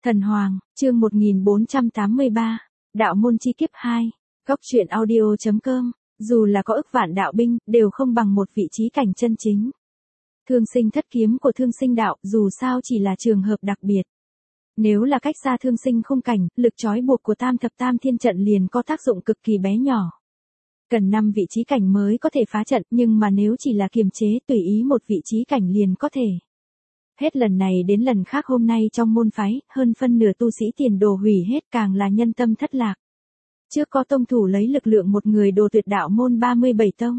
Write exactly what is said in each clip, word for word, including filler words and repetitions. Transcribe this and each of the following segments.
Thần Hoàng, chương một nghìn bốn trăm tám mươi ba, Đạo môn chi kiếp hai, Góc truyện audio chấm com, dù là có ức vạn đạo binh, đều không bằng một vị trí cảnh chân chính. Thương sinh thất kiếm của thương sinh đạo, dù sao chỉ là trường hợp đặc biệt. Nếu là cách xa thương sinh khung cảnh, lực trói buộc của tam thập tam thiên trận liền có tác dụng cực kỳ bé nhỏ. Cần năm vị trí cảnh mới có thể phá trận, nhưng mà nếu chỉ là kiềm chế tùy ý một vị trí cảnh liền có thể. Hết lần này đến lần khác hôm nay trong môn phái, hơn phân nửa tu sĩ tiền đồ hủy hết, càng là nhân tâm thất lạc. Trước có tông thủ lấy lực lượng một người đồ tuyệt đạo môn ba mươi bảy tông.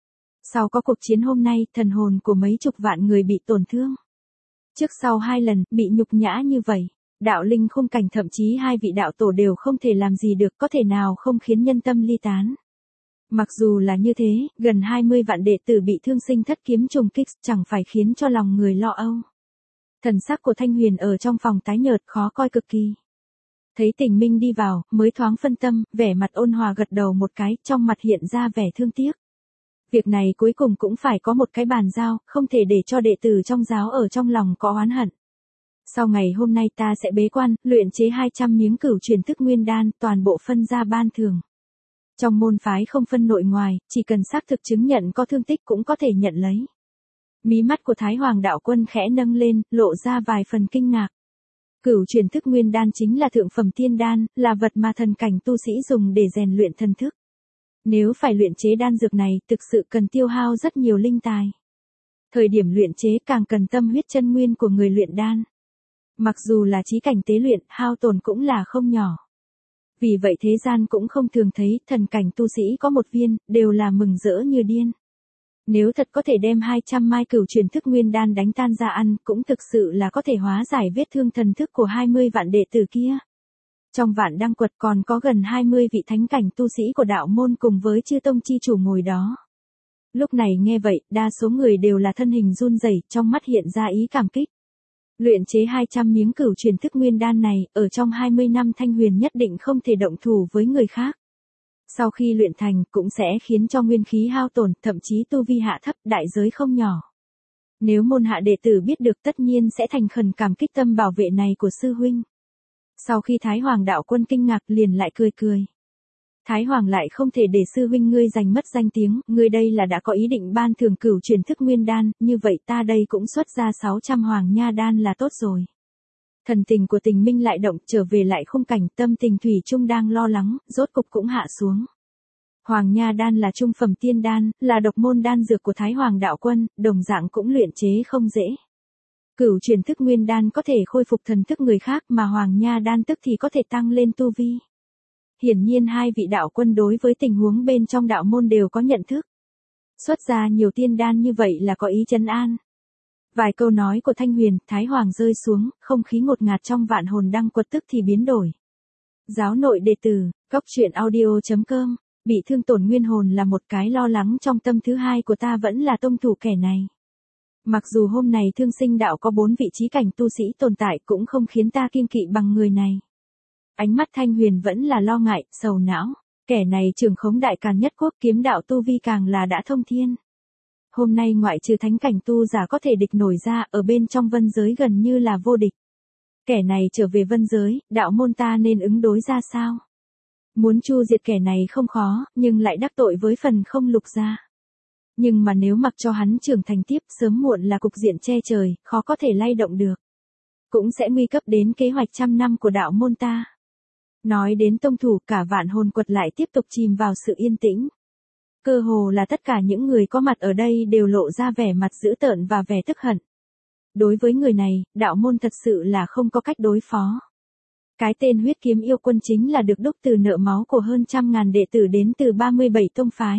Sau có cuộc chiến hôm nay, thần hồn của mấy chục vạn người bị tổn thương. Trước sau hai lần, bị nhục nhã như vậy, đạo linh khung cảnh thậm chí hai vị đạo tổ đều không thể làm gì được, có thể nào không khiến nhân tâm ly tán. Mặc dù là như thế, gần hai mươi vạn đệ tử bị thương sinh thất kiếm trùng kích, chẳng phải khiến cho lòng người lo âu. Thần sắc của Thanh Huyền ở trong phòng tái nhợt, khó coi cực kỳ. Thấy Tình Minh đi vào, mới thoáng phân tâm, vẻ mặt ôn hòa gật đầu một cái, trong mặt hiện ra vẻ thương tiếc. Việc này cuối cùng cũng phải có một cái bàn giao, không thể để cho đệ tử trong giáo ở trong lòng có oán hận. Sau ngày hôm nay ta sẽ bế quan, luyện chế hai trăm miếng cửu truyền thức nguyên đan, toàn bộ phân ra ban thường. Trong môn phái không phân nội ngoài, chỉ cần xác thực chứng nhận có thương tích cũng có thể nhận lấy. Mí mắt của Thái Hoàng đạo quân khẽ nâng lên, lộ ra vài phần kinh ngạc. Cửu truyền thức nguyên đan chính là thượng phẩm tiên đan, là vật mà thần cảnh tu sĩ dùng để rèn luyện thần thức. Nếu phải luyện chế đan dược này, thực sự cần tiêu hao rất nhiều linh tài. Thời điểm luyện chế càng cần tâm huyết chân nguyên của người luyện đan. Mặc dù là chí cảnh tế luyện, hao tổn cũng là không nhỏ. Vì vậy thế gian cũng không thường thấy thần cảnh tu sĩ có một viên, đều là mừng rỡ như điên. Nếu thật có thể đem hai trăm mai cửu truyền thức nguyên đan đánh tan ra ăn, cũng thực sự là có thể hóa giải vết thương thần thức của hai mươi vạn đệ tử kia. Trong vạn đăng quật còn có gần hai mươi vị thánh cảnh tu sĩ của đạo môn cùng với chư tông chi chủ ngồi đó. Lúc này nghe vậy, đa số người đều là thân hình run rẩy, trong mắt hiện ra ý cảm kích. Luyện chế hai trăm miếng cửu truyền thức nguyên đan này, ở trong hai mươi năm Thanh Huyền nhất định không thể động thủ với người khác. Sau khi luyện thành, cũng sẽ khiến cho nguyên khí hao tổn, thậm chí tu vi hạ thấp, đại giới không nhỏ. Nếu môn hạ đệ tử biết được tất nhiên sẽ thành khẩn cảm kích tâm bảo vệ này của sư huynh. Sau khi Thái Hoàng đạo quân kinh ngạc liền lại cười cười. Thái Hoàng lại không thể để sư huynh ngươi giành mất danh tiếng, ngươi đây là đã có ý định ban thưởng cửu truyền thức nguyên đan, như vậy ta đây cũng xuất ra sáu trăm hoàng nha đan là tốt rồi. Thần tình của Tình Minh lại động, trở về lại khung cảnh, tâm tình thủy chung đang lo lắng, rốt cục cũng hạ xuống. Hoàng nha đan là trung phẩm tiên đan, là độc môn đan dược của Thái Hoàng đạo quân, đồng dạng cũng luyện chế không dễ. Cửu truyền thức nguyên đan có thể khôi phục thần thức người khác, mà hoàng nha đan tức thì có thể tăng lên tu vi. Hiển nhiên hai vị đạo quân đối với tình huống bên trong đạo môn đều có nhận thức. Xuất ra nhiều tiên đan như vậy là có ý trấn an. Vài câu nói của Thanh Huyền, Thái Hoàng rơi xuống, không khí ngột ngạt trong vạn hồn đăng quật tức thì biến đổi. Giáo nội đệ tử, Góc truyện audio chấm com, bị thương tổn nguyên hồn là một cái lo lắng trong tâm, thứ hai của ta vẫn là tông thủ kẻ này. Mặc dù hôm nay thương sinh đạo có bốn vị trí cảnh tu sĩ tồn tại cũng không khiến ta kiêng kỵ bằng người này. Ánh mắt Thanh Huyền vẫn là lo ngại, sầu não, kẻ này trưởng khống đại càn nhất quốc, kiếm đạo tu vi càng là đã thông thiên. Hôm nay ngoại trừ thánh cảnh tu giả có thể địch nổi ra, ở bên trong vân giới gần như là vô địch. Kẻ này trở về vân giới, đạo môn ta nên ứng đối ra sao? Muốn chu diệt kẻ này không khó, nhưng lại đắc tội với phần không lục gia. Nhưng mà nếu mặc cho hắn trưởng thành tiếp, sớm muộn là cục diện che trời, khó có thể lay động được. Cũng sẽ nguy cấp đến kế hoạch trăm năm của đạo môn ta. Nói đến tông thủ, cả vạn hồn quật lại tiếp tục chìm vào sự yên tĩnh. Cơ hồ là tất cả những người có mặt ở đây đều lộ ra vẻ mặt dữ tợn và vẻ tức hận. Đối với người này, đạo môn thật sự là không có cách đối phó. Cái tên huyết kiếm yêu quân chính là được đúc từ nợ máu của hơn trăm ngàn đệ tử đến từ ba mươi bảy tông phái.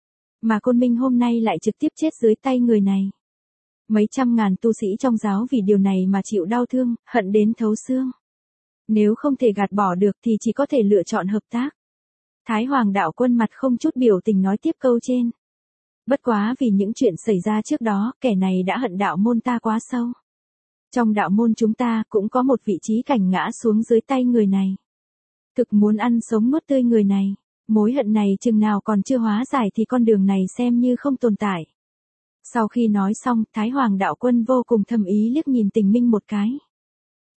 Mà Côn Minh hôm nay lại trực tiếp chết dưới tay người này. Mấy trăm ngàn tu sĩ trong giáo vì điều này mà chịu đau thương, hận đến thấu xương. Nếu không thể gạt bỏ được thì chỉ có thể lựa chọn hợp tác. Thái Hoàng đạo quân mặt không chút biểu tình nói tiếp câu trên. Bất quá vì những chuyện xảy ra trước đó, kẻ này đã hận đạo môn ta quá sâu. Trong đạo môn chúng ta cũng có một vị trí cảnh ngã xuống dưới tay người này. Thực muốn ăn sống nuốt tươi người này, mối hận này chừng nào còn chưa hóa giải thì con đường này xem như không tồn tại. Sau khi nói xong, Thái Hoàng đạo quân vô cùng thầm ý liếc nhìn Tình Minh một cái.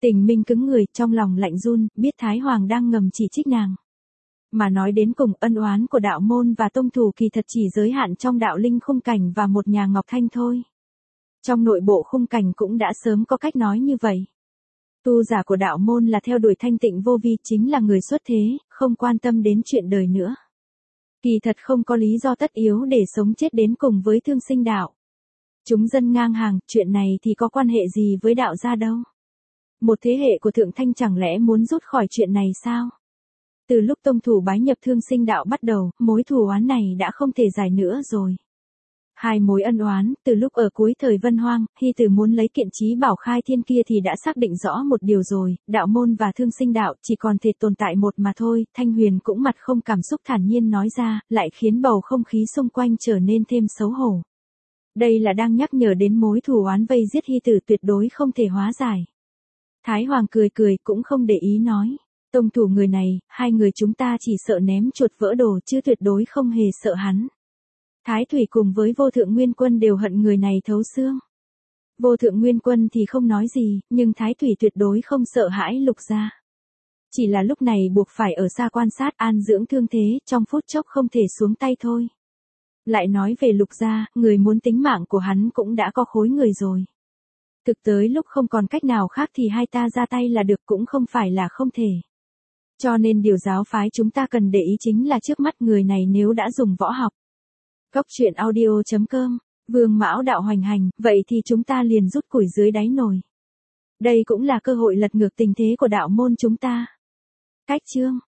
Tình Minh cứng người, trong lòng lạnh run, biết Thái Hoàng đang ngầm chỉ trích nàng. Mà nói đến cùng, ân oán của đạo môn và tông thủ kỳ thật chỉ giới hạn trong đạo linh khung cảnh và một nhà Ngọc Thanh thôi. Trong nội bộ khung cảnh cũng đã sớm có cách nói như vậy. Tu giả của đạo môn là theo đuổi thanh tịnh vô vi, chính là người xuất thế, không quan tâm đến chuyện đời nữa. Kỳ thật không có lý do tất yếu để sống chết đến cùng với thương sinh đạo. Chúng dân ngang hàng, chuyện này thì có quan hệ gì với đạo gia đâu. Một thế hệ của Thượng Thanh chẳng lẽ muốn rút khỏi chuyện này sao? Từ lúc tông thủ bái nhập thương sinh đạo bắt đầu, mối thù oán này đã không thể giải nữa rồi. Hai mối ân oán, từ lúc ở cuối thời Vân Hoang, Hy Tử muốn lấy kiện chí bảo khai thiên kia thì đã xác định rõ một điều rồi, đạo môn và thương sinh đạo chỉ còn thể tồn tại một mà thôi. Thanh Huyền cũng mặt không cảm xúc thản nhiên nói ra, lại khiến bầu không khí xung quanh trở nên thêm xấu hổ. Đây là đang nhắc nhở đến mối thù oán vây giết Hy Tử tuyệt đối không thể hóa giải. Thái Hoàng cười cười cũng không để ý nói. Tông thủ người này, hai người chúng ta chỉ sợ ném chuột vỡ đồ chứ tuyệt đối không hề sợ hắn. Thái Thủy cùng với Vô Thượng Nguyên Quân đều hận người này thấu xương. Vô Thượng Nguyên Quân thì không nói gì, nhưng Thái Thủy tuyệt đối không sợ hãi Lục gia. Chỉ là lúc này buộc phải ở xa quan sát an dưỡng thương thế, trong phút chốc không thể xuống tay thôi. Lại nói về Lục gia, người muốn tính mạng của hắn cũng đã có khối người rồi. Thực tới lúc không còn cách nào khác thì hai ta ra tay là được, cũng không phải là không thể. Cho nên điều giáo phái chúng ta cần để ý chính là trước mắt người này nếu đã dùng võ học. Cốc truyện audio chấm com, Vương Mão đạo hoành hành, vậy thì chúng ta liền rút củi dưới đáy nồi. Đây cũng là cơ hội lật ngược tình thế của đạo môn chúng ta. Cách chương